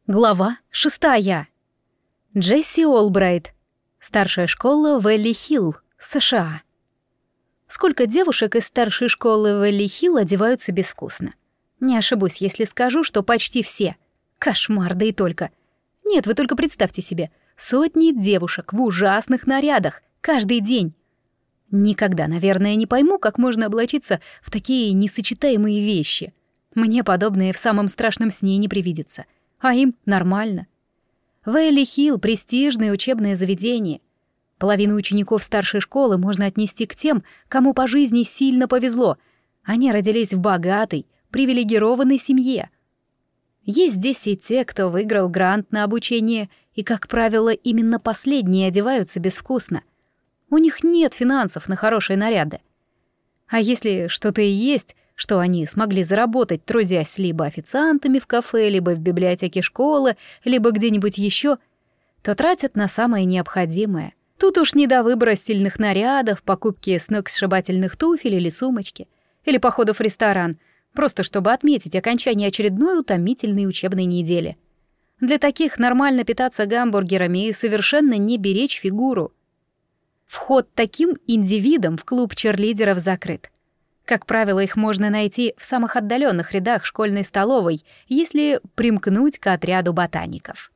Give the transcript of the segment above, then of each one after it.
Глава 6. Джесси Олбрайт. Старшая школа Вэлли-Хилл, США. Сколько девушек из старшей школы Вэлли-Хилл одеваются безвкусно? Не ошибусь, если скажу, что почти все. Кошмар, да и только. Нет, вы только представьте себе. Сотни девушек в ужасных нарядах каждый день. Никогда, наверное, не пойму, как можно облачиться в такие несочетаемые вещи. Мне подобное в самом страшном сне не привидится. А им нормально. Вэлли-Хилл — престижное учебное заведение. Половину учеников старшей школы можно отнести к тем, кому по жизни сильно повезло. Они родились в богатой, привилегированной семье. Есть здесь и те, кто выиграл грант на обучение, и, как правило, именно последние одеваются безвкусно. У них нет финансов на хорошие наряды. А если что-то и есть, что они смогли заработать, трудясь либо официантами в кафе, либо в библиотеке школы, либо где-нибудь еще, то тратят на самое необходимое. Тут уж не до выбора стильных нарядов, покупки сногсшибательных туфель или сумочки, или походов в ресторан, просто чтобы отметить окончание очередной утомительной учебной недели. Для таких нормально питаться гамбургерами и совершенно не беречь фигуру. Вход таким индивидам в клуб черлидеров закрыт. Как правило, их можно найти в самых отдаленных рядах школьной столовой, если примкнуть к отряду ботаников.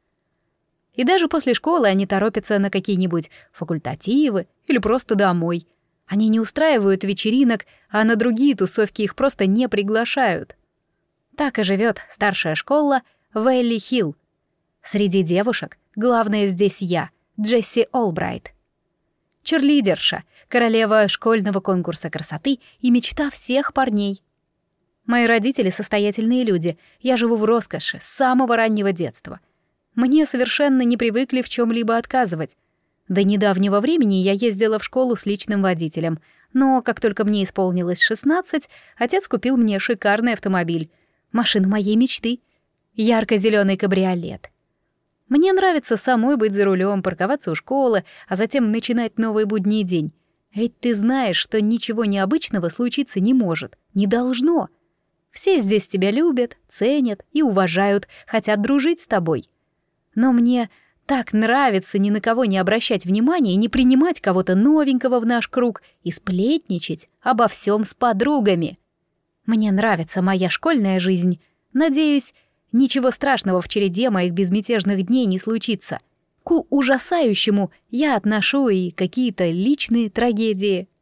И даже после школы они торопятся на какие-нибудь факультативы или просто домой. Они не устраивают вечеринок, а на другие тусовки их просто не приглашают. Так и живет старшая школа Вэлли-Хилл. Среди девушек главное здесь я, Джесси Олбрайт. Черлидерша, королева школьного конкурса красоты и мечта всех парней. Мои родители состоятельные люди, я живу в роскоши с самого раннего детства. Мне совершенно не привыкли в чем-либо отказывать. До недавнего времени я ездила в школу с личным водителем, но как только мне исполнилось 16, отец купил мне шикарный автомобиль, машину моей мечты, ярко-зеленый кабриолет. Мне нравится самой быть за рулем, парковаться у школы, а затем начинать новый будний день. Ведь ты знаешь, что ничего необычного случиться не может, не должно. Все здесь тебя любят, ценят и уважают, хотят дружить с тобой. Но мне так нравится ни на кого не обращать внимания, не принимать кого-то новенького в наш круг и сплетничать обо всем с подругами. Мне нравится моя школьная жизнь. Надеюсь, ничего страшного в череде моих безмятежных дней не случится. К ужасающему я отношу и какие-то личные трагедии.